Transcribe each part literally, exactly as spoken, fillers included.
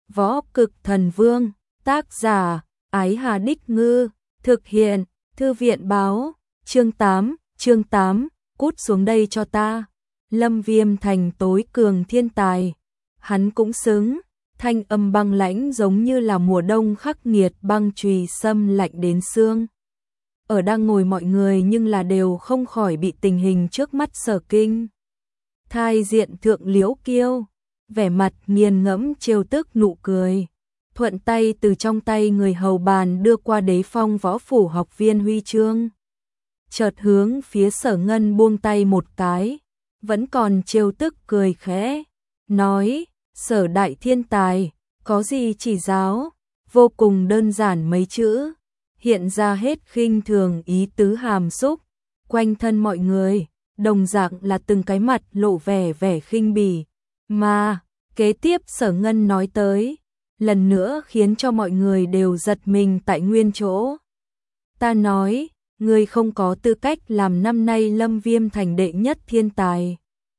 Võ Cực Thần Vương, tác giả, Ái Hà Đích Ngư, thực hiện, Thư viện báo, chương tám, chương tám, cút xuống đây cho ta. Lâm Viêm thành tối cường thiên tài, hắn cũng xứng, thanh âm băng lãnh giống như là mùa đông khắc nghiệt băng chùy xâm lạnh đến xương. Ở đang ngồi mọi người nhưng là đều không khỏi bị tình hình trước mắt sở kinh. Thai diện thượng Liễu Kiêu, vẻ mặt nghiền ngẫm trêu tức nụ cười, thuận tay từ trong tay người hầu bàn đưa qua Đế Phong võ phủ học viên huy chương. Chợt hướng phía Sở Ngân buông tay một cái, vẫn còn trêu tức cười khẽ, nói, Sở đại thiên tài, có gì chỉ giáo, vô cùng đơn giản mấy chữ, hiện ra hết khinh thường ý tứ hàm xúc, quanh thân mọi người, đồng dạng là từng cái mặt lộ vẻ vẻ khinh bỉ, mà, kế tiếp Sở Ngân nói tới, lần nữa khiến cho mọi người đều giật mình tại nguyên chỗ. Ta nói, ngươi không có tư cách làm năm nay Lâm Viêm thành đệ nhất thiên tài.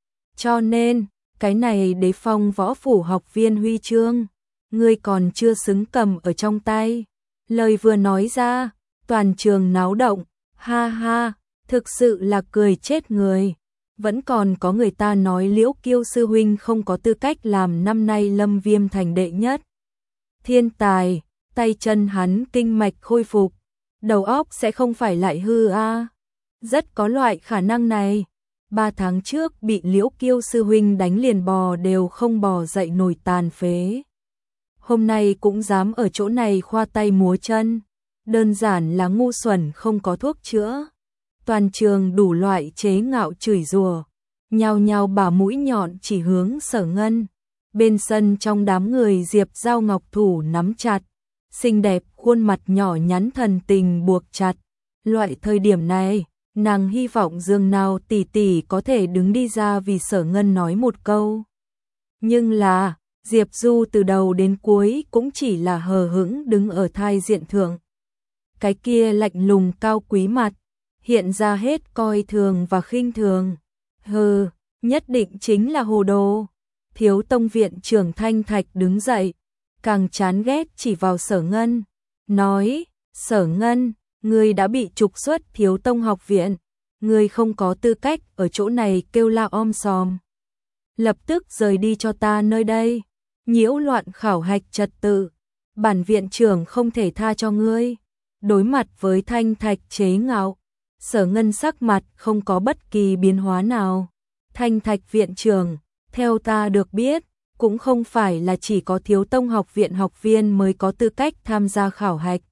Cho nên, cái này Đế Phong võ phủ học viên huy chương, ngươi còn chưa xứng cầm ở trong tay. Lời vừa nói ra, toàn trường náo động, ha ha, thực sự là cười chết người. Vẫn còn có người ta nói Liễu Kiêu sư huynh không có tư cách làm năm nay Lâm Viêm thành đệ nhất thiên tài, tay chân hắn kinh mạch khôi phục, đầu óc sẽ không phải lại hư a. À. Rất có loại khả năng này. Ba tháng trước bị Liễu Kiêu sư huynh đánh liền bò đều không bò dậy nổi tàn phế. Hôm nay cũng dám ở chỗ này khoa tay múa chân, đơn giản là ngu xuẩn không có thuốc chữa. Toàn trường đủ loại chế ngạo chửi rủa, nhao nhao bả mũi nhọn chỉ hướng Sở Ngân. Bên sân trong đám người Diệp Giao ngọc thủ nắm chặt, xinh đẹp khuôn mặt nhỏ nhắn thần tình buộc chặt. Loại thời điểm này, nàng hy vọng dường nào tỷ tỷ có thể đứng đi ra vì Sở Ngân nói một câu. Nhưng là, Diệp Du từ đầu đến cuối cũng chỉ là hờ hững đứng ở thai diện thượng. Cái kia lạnh lùng cao quý mặt, hiện ra hết coi thường và khinh thường. Hừ, nhất định chính là hồ đồ. Thiếu tông viện trưởng Thanh Thạch đứng dậy, càng chán ghét chỉ vào Sở Ngân, nói, Sở Ngân, ngươi đã bị trục xuất Thiếu tông học viện, ngươi không có tư cách ở chỗ này kêu la om sòm. Lập tức rời đi cho ta nơi đây, nhiễu loạn khảo hạch trật tự, bản viện trưởng không thể tha cho ngươi. Đối mặt với Thanh Thạch chế ngạo, Sở Ngân sắc mặt không có bất kỳ biến hóa nào. Thanh Thạch viện trưởng, theo ta được biết, cũng không phải là chỉ có Thiếu tông học viện học viên mới có tư cách tham gia khảo hạch.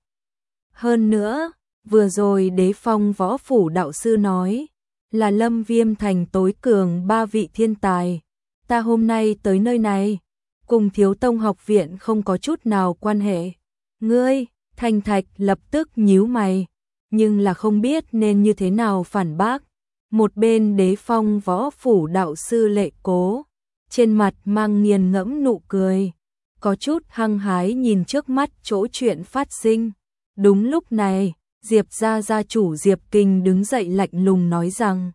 Hơn nữa, vừa rồi Đế Phong võ phủ đạo sư nói, là Lâm Viêm thành tối cường ba vị thiên tài. Ta hôm nay tới nơi này, cùng Thiếu tông học viện không có chút nào quan hệ. Ngươi, Thanh Thạch lập tức nhíu mày, nhưng là không biết nên như thế nào phản bác. Một bên Đế Phong võ phủ đạo sư Lệ Cố, trên mặt mang nghiền ngẫm nụ cười, có chút hăng hái nhìn trước mắt chỗ chuyện phát sinh. Đúng lúc này, Diệp gia gia chủ Diệp Kinh đứng dậy lạnh lùng nói rằng,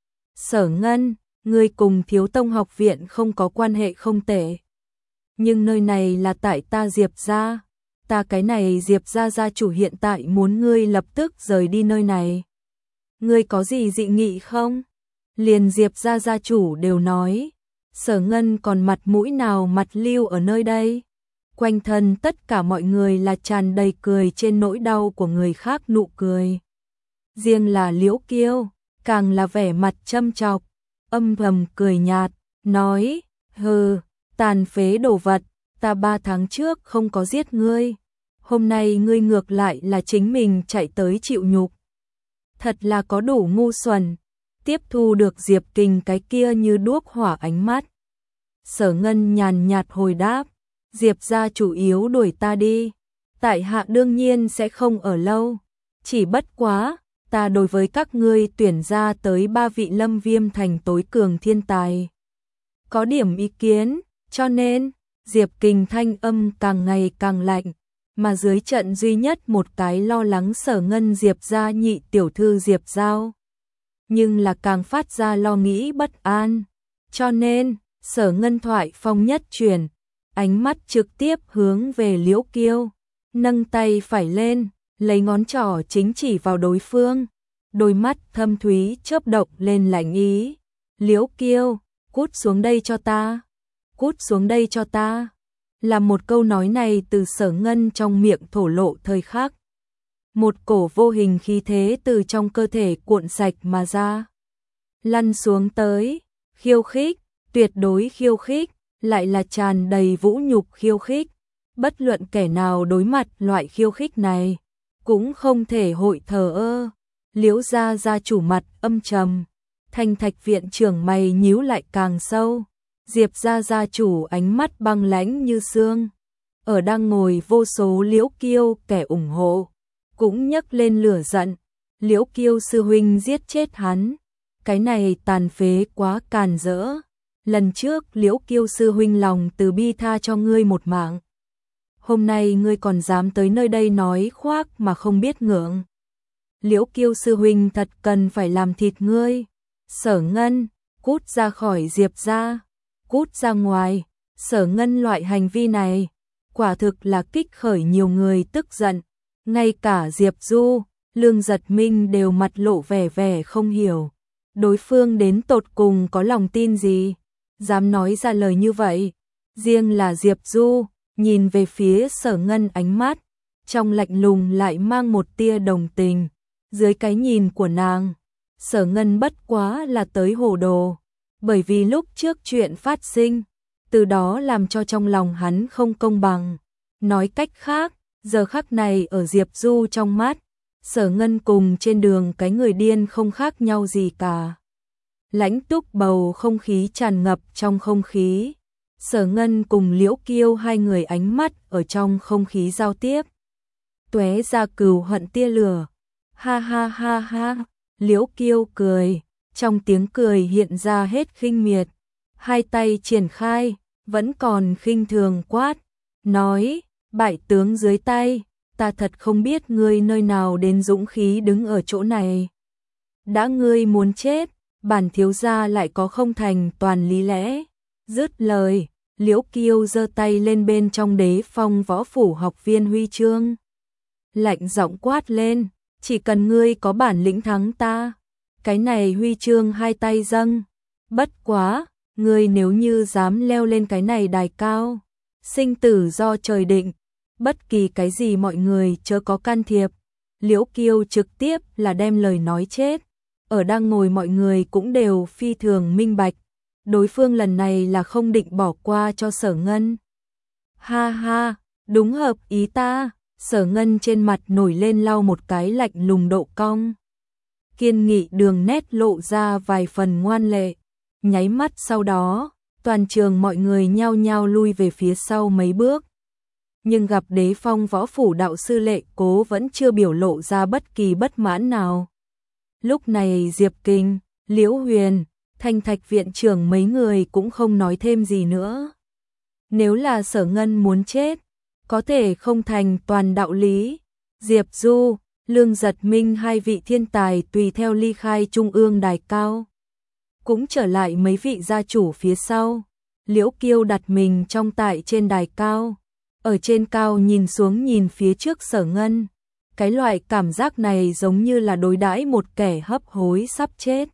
Sở Ngân, ngươi cùng Thiếu tông học viện không có quan hệ không tệ. Nhưng nơi này là tại ta Diệp gia, ta cái này Diệp gia gia chủ hiện tại muốn ngươi lập tức rời đi nơi này. Ngươi có gì dị nghị không? Liền Diệp gia gia chủ đều nói, Sở Ngân còn mặt mũi nào mặt lưu ở nơi đây. Quanh thân tất cả mọi người là tràn đầy cười trên nỗi đau của người khác nụ cười. Riêng là Liễu Kiêu, càng là vẻ mặt châm chọc, âm thầm cười nhạt, nói, hừ, tàn phế đồ vật, ta ba tháng trước không có giết ngươi. Hôm nay ngươi ngược lại là chính mình chạy tới chịu nhục. Thật là có đủ ngu xuẩn, tiếp thu được Diệp Kinh cái kia như đuốc hỏa ánh mắt. Sở Ngân nhàn nhạt hồi đáp, Diệp gia chủ yếu đuổi ta đi, tại hạ đương nhiên sẽ không ở lâu, chỉ bất quá, ta đối với các ngươi tuyển ra tới ba vị Lâm Viêm thành tối cường thiên tài. Có điểm ý kiến, cho nên, Diệp Kinh thanh âm càng ngày càng lạnh, mà dưới trận duy nhất một cái lo lắng Sở Ngân Diệp gia nhị tiểu thư Diệp Giao. Nhưng là càng phát ra lo nghĩ bất an, cho nên, Sở Ngân thoại phong nhất truyền, ánh mắt trực tiếp hướng về Liễu Kiêu, nâng tay phải lên, lấy ngón trỏ chính chỉ vào đối phương, đôi mắt thâm thúy chớp động lên lạnh ý. Liễu Kiêu, cút xuống đây cho ta, cút xuống đây cho ta. Là một câu nói này từ Sở Ngân trong miệng thổ lộ thời khắc. Một cổ vô hình khí thế từ trong cơ thể cuộn sạch mà ra. Lăn xuống tới, khiêu khích, tuyệt đối khiêu khích, lại là tràn đầy vũ nhục khiêu khích. Bất luận kẻ nào đối mặt loại khiêu khích này, cũng không thể hội thờ ơ. Liễu gia gia chủ mặt âm trầm, Thanh Thạch viện trưởng mày nhíu lại càng sâu. Diệp gia gia chủ ánh mắt băng lãnh như xương. Ở đang ngồi vô số Liễu Kiêu kẻ ủng hộ, cũng nhấc lên lửa giận. Liễu Kiêu sư huynh giết chết hắn, cái này tàn phế quá càn rỡ. Lần trước Liễu Kiêu sư huynh lòng từ bi tha cho ngươi một mạng, hôm nay ngươi còn dám tới nơi đây nói khoác mà không biết ngượng. Liễu Kiêu sư huynh thật cần phải làm thịt ngươi. Sở Ngân, cút ra khỏi Diệp gia, cút ra ngoài. Sở Ngân loại hành vi này, quả thực là kích khởi nhiều người tức giận. Ngay cả Diệp Du, Lương Giật Minh đều mặt lộ vẻ vẻ không hiểu. Đối phương đến tột cùng có lòng tin gì, dám nói ra lời như vậy. Riêng là Diệp Du, nhìn về phía Sở Ngân ánh mắt, trong lạnh lùng lại mang một tia đồng tình. Dưới cái nhìn của nàng, Sở Ngân bất quá là tới hồ đồ. Bởi vì lúc trước chuyện phát sinh, từ đó làm cho trong lòng hắn không công bằng. Nói cách khác, giờ khắc này ở Diệp Du trong mắt, Sở Ngân cùng trên đường cái người điên không khác nhau gì cả. Lãnh túc bầu không khí tràn ngập trong không khí. Sở Ngân cùng Liễu Kiêu hai người ánh mắt ở trong không khí giao tiếp, tóe ra cừu hận tia lửa. Ha ha ha ha, Liễu Kiêu cười, trong tiếng cười hiện ra hết khinh miệt, hai tay triển khai, vẫn còn khinh thường quát, nói, bại tướng dưới tay, ta thật không biết ngươi nơi nào đến dũng khí đứng ở chỗ này. Đã ngươi muốn chết, bản thiếu gia lại có không thành toàn lý lẽ. Dứt lời, Liễu Kiêu giơ tay lên bên trong Đế Phong Võ Phủ học viên huy chương, lạnh giọng quát lên, chỉ cần ngươi có bản lĩnh thắng ta, cái này huy chương hai tay dâng. Bất quá, ngươi nếu như dám leo lên cái này đài cao, sinh tử do trời định, bất kỳ cái gì mọi người chớ có can thiệp. Liễu Kiêu trực tiếp là đem lời nói chết. Ở đang ngồi mọi người cũng đều phi thường minh bạch, đối phương lần này là không định bỏ qua cho Sở Ngân. Ha ha, đúng hợp ý ta. Sở Ngân trên mặt nổi lên lau một cái lạnh lùng độ cong, kiên nghị đường nét lộ ra vài phần ngoan lệ. Nháy mắt sau đó, toàn trường mọi người nhao nhao lui về phía sau mấy bước. Nhưng gặp Đế Phong Võ Phủ đạo sư Lệ Cố vẫn chưa biểu lộ ra bất kỳ bất mãn nào. Lúc này Diệp Kinh, Liễu Huyền, Thanh Thạch viện trưởng mấy người cũng không nói thêm gì nữa. Nếu là Sở Ngân muốn chết, có thể không thành toàn đạo lý. Diệp Du, Lương Giật Minh hai vị thiên tài tùy theo ly khai trung ương đài cao, cũng trở lại mấy vị gia chủ phía sau. Liễu Kiêu đặt mình trong tại trên đài cao, ở trên cao nhìn xuống nhìn phía trước Sở Ngân. Cái loại cảm giác này giống như là đối đãi một kẻ hấp hối sắp chết.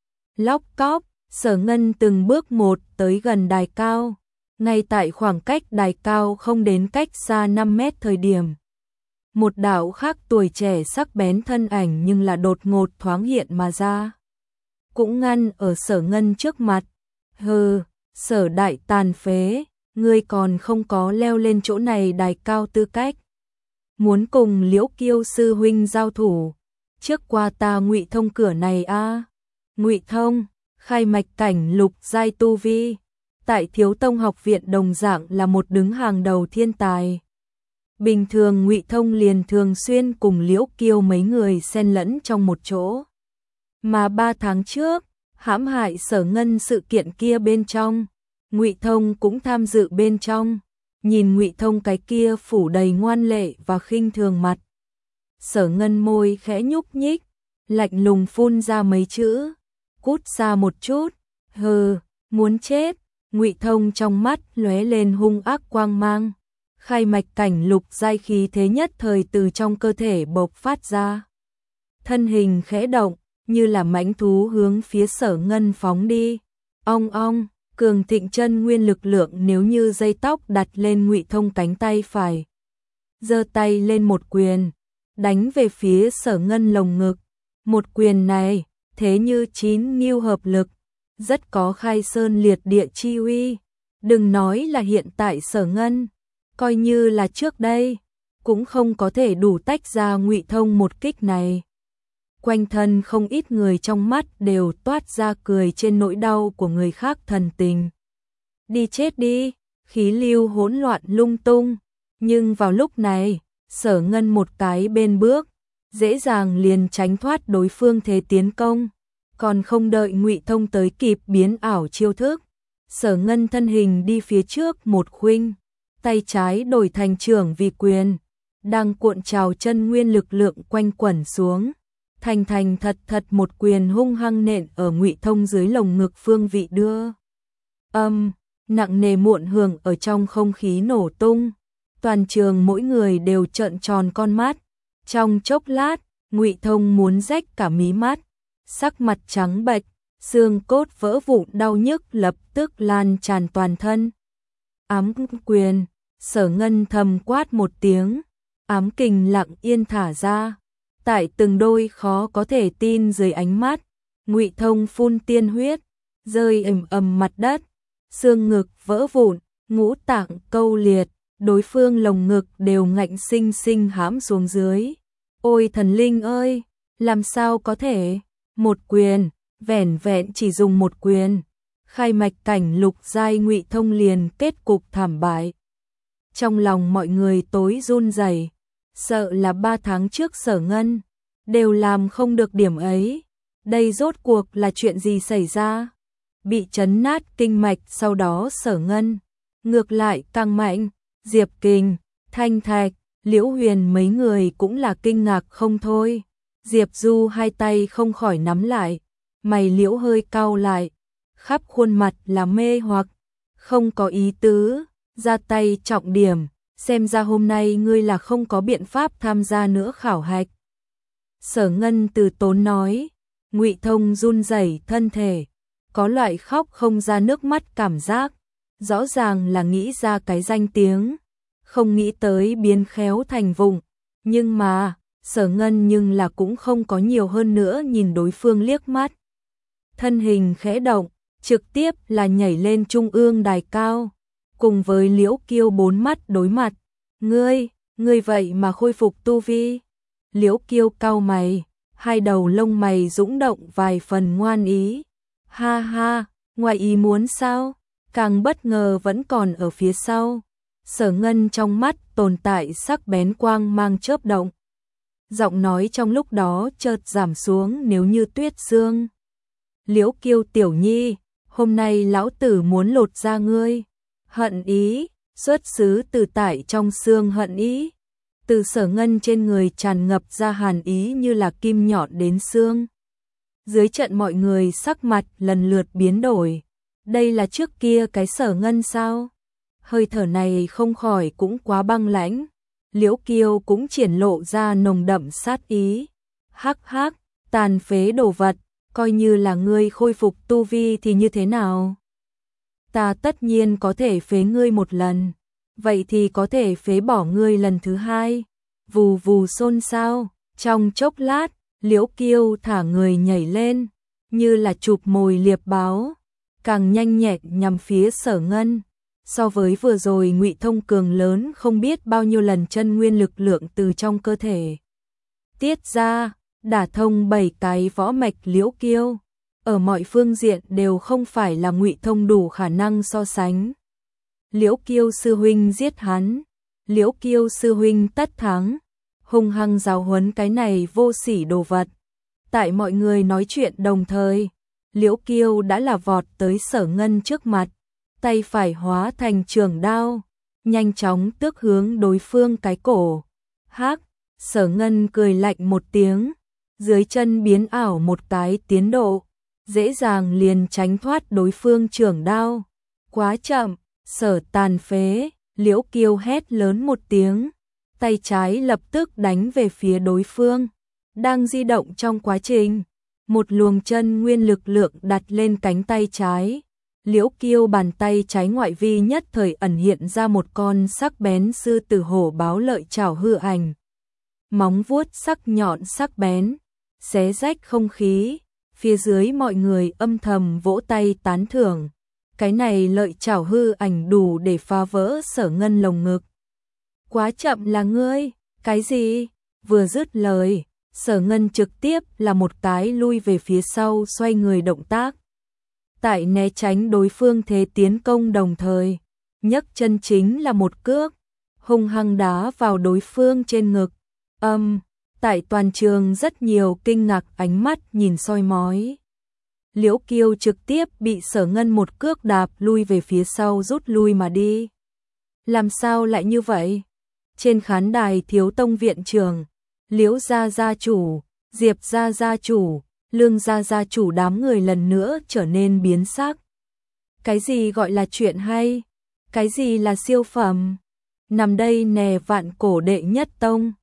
Lóc cóp, Sở Ngân từng bước một tới gần đài cao. Ngay tại khoảng cách đài cao không đến cách xa năm mét thời điểm, một đạo khác tuổi trẻ sắc bén thân ảnh nhưng là đột ngột thoáng hiện mà ra, cũng ngăn ở Sở Ngân trước mặt. Hừ, Sở đại tàn phế, ngươi còn không có leo lên chỗ này đài cao tư cách. Muốn cùng Liễu Kiêu sư huynh giao thủ, trước qua ta Ngụy Thông cửa này a. À. Ngụy Thông, khai mạch cảnh lục giai tu vi, tại Thiếu Tông học viện đồng dạng là một đứng hàng đầu thiên tài. Bình thường Ngụy Thông liền thường xuyên cùng Liễu Kiêu mấy người xen lẫn trong một chỗ. Mà ba tháng trước, hãm hại Sở Ngân sự kiện kia bên trong, Ngụy Thông cũng tham dự bên trong. Nhìn Ngụy Thông cái kia phủ đầy ngoan lệ và khinh thường mặt, Sở Ngân môi khẽ nhúc nhích, lạnh lùng phun ra mấy chữ, cút xa một chút. Hừ, muốn chết. Ngụy Thông trong mắt lóe lên hung ác quang mang, khai mạch cảnh lục giai khí thế nhất thời từ trong cơ thể bộc phát ra. Thân hình khẽ động, như là mãnh thú hướng phía Sở Ngân phóng đi. Ong ong, cường thịnh chân nguyên lực lượng nếu như dây tóc đặt lên Ngụy Thông cánh tay phải. Giơ tay lên một quyền, đánh về phía Sở Ngân lồng ngực. Một quyền này, thế như chín ngưu hợp lực, rất có khai sơn liệt địa chi uy. Đừng nói là hiện tại Sở Ngân, coi như là trước đây, cũng không có thể đủ tách ra Ngụy Thông một kích này. Quanh thân không ít người trong mắt đều toát ra cười trên nỗi đau của người khác thần tình. Đi chết đi, khí lưu hỗn loạn lung tung, nhưng vào lúc này, Sở Ngân một cái bên bước, dễ dàng liền tránh thoát đối phương thế tiến công, còn không đợi Ngụy Thông tới kịp biến ảo chiêu thức, Sở Ngân thân hình đi phía trước một khuynh, tay trái đổi thành trưởng vì quyền, đang cuộn trào chân nguyên lực lượng quanh quẩn xuống, thành thành thật thật một quyền hung hăng nện ở Ngụy Thông dưới lồng ngực phương vị đưa. Âm, nặng nề muộn hưởng ở trong không khí nổ tung, toàn trường mỗi người đều trợn tròn con mắt. Trong chốc lát, Ngụy Thông muốn rách cả mí mắt, sắc mặt trắng bệch, xương cốt vỡ vụn đau nhức lập tức lan tràn toàn thân. Ám quyền, Sở Ngân thầm quát một tiếng, ám kình lặng yên thả ra, tại từng đôi khó có thể tin dưới ánh mắt, Ngụy Thông phun tiên huyết, rơi ầm ầm mặt đất, xương ngực vỡ vụn, ngũ tạng câu liệt, đối phương lồng ngực đều ngạnh sinh sinh hãm xuống dưới. Ôi thần linh ơi, làm sao có thể? Một quyền, vẻn vẹn chỉ dùng một quyền, khai mạch cảnh lục giai Ngụy Thông liền kết cục thảm bại. Trong lòng mọi người tối run rẩy, sợ là ba tháng trước Sở Ngân đều làm không được điểm ấy. Đây rốt cuộc là chuyện gì xảy ra? Bị chấn nát kinh mạch sau đó Sở Ngân ngược lại càng mạnh, Diệp Kình, Thanh Thạch, Liễu Huyền mấy người cũng là kinh ngạc không thôi. Diệp Du hai tay không khỏi nắm lại, mày liễu hơi cau lại, khắp khuôn mặt là mê hoặc, không có ý tứ, ra tay trọng điểm, xem ra hôm nay ngươi là không có biện pháp tham gia nữa khảo hạch. Sở Ngân từ tốn nói. Ngụy Thông run rẩy thân thể, có loại khóc không ra nước mắt cảm giác, rõ ràng là nghĩ ra cái danh tiếng, không nghĩ tới biến khéo thành vụng, nhưng mà, Sở Ngân nhưng là cũng không có nhiều hơn nữa nhìn đối phương liếc mắt. Thân hình khẽ động, trực tiếp là nhảy lên trung ương đài cao, cùng với Liễu Kiêu bốn mắt đối mặt. Ngươi, ngươi vậy mà khôi phục tu vi. Liễu Kiêu cau mày, hai đầu lông mày dũng động vài phần ngoan ý. Ha ha, ngoài ý muốn sao? Càng bất ngờ vẫn còn ở phía sau. Sở Ngân trong mắt tồn tại sắc bén quang mang chớp động. Giọng nói trong lúc đó chợt giảm xuống nếu như tuyết sương. Liễu Kiêu tiểu nhi, hôm nay lão tử muốn lột da ngươi. Hận ý, xuất xứ từ tại trong xương hận ý. Từ Sở Ngân trên người tràn ngập ra hàn ý như là kim nhọn đến xương. Dưới trận mọi người sắc mặt lần lượt biến đổi. Đây là trước kia cái Sở Ngân sao? Hơi thở này không khỏi cũng quá băng lãnh. Liễu Kiêu cũng triển lộ ra nồng đậm sát ý. Hắc hắc, tàn phế đồ vật, coi như là ngươi khôi phục tu vi thì như thế nào? Ta tất nhiên có thể phế ngươi một lần, vậy thì có thể phế bỏ ngươi lần thứ hai. Vù vù xôn xao, trong chốc lát, Liễu Kiêu thả người nhảy lên, như là chụp mồi liệp báo, càng nhanh nhẹn nhằm phía Sở Ngân. So với vừa rồi Ngụy Thông cường lớn không biết bao nhiêu lần chân nguyên lực lượng từ trong cơ thể tiết ra, đả thông bảy cái võ mạch Liễu Kiêu, ở mọi phương diện đều không phải là Ngụy Thông đủ khả năng so sánh. Liễu Kiêu sư huynh giết hắn, Liễu Kiêu sư huynh tất thắng, hung hăng giáo huấn cái này vô sỉ đồ vật. Tại mọi người nói chuyện đồng thời, Liễu Kiêu đã là vọt tới Sở Ngân trước mặt, tay phải hóa thành trường đao, nhanh chóng tước hướng đối phương cái cổ. Hắc, Sở Ngân cười lạnh một tiếng, dưới chân biến ảo một cái tiến độ, dễ dàng liền tránh thoát đối phương trường đao. Quá chậm, Sở tàn phế, Liễu Kiêu hét lớn một tiếng, tay trái lập tức đánh về phía đối phương. Đang di động trong quá trình, một luồng chân nguyên lực lượng đặt lên cánh tay trái. Liễu Kiêu bàn tay trái ngoại vi nhất thời ẩn hiện ra một con sắc bén sư tử hổ báo lợi chảo hư ảnh. Móng vuốt sắc nhọn sắc bén, xé rách không khí, phía dưới mọi người âm thầm vỗ tay tán thưởng. Cái này lợi chảo hư ảnh đủ để phá vỡ Sở Ngân lồng ngực. Quá chậm là ngươi, cái gì? Vừa dứt lời, Sở Ngân trực tiếp là một cái lui về phía sau xoay người động tác. Tại né tránh đối phương thế tiến công đồng thời, nhấc chân chính là một cước, hung hăng đá vào đối phương trên ngực. Âm, tại toàn trường rất nhiều kinh ngạc ánh mắt nhìn soi mói. Liễu Kiêu trực tiếp bị Sở Ngân một cước đạp lui về phía sau rút lui mà đi. Làm sao lại như vậy? Trên khán đài Thiếu Tông viện trưởng, Liễu gia gia chủ, Diệp gia gia chủ, Lương gia gia chủ đám người lần nữa trở nên biến sắc. Cái gì gọi là chuyện hay? Cái gì là siêu phẩm? Nằm đây nè vạn cổ đệ nhất tông.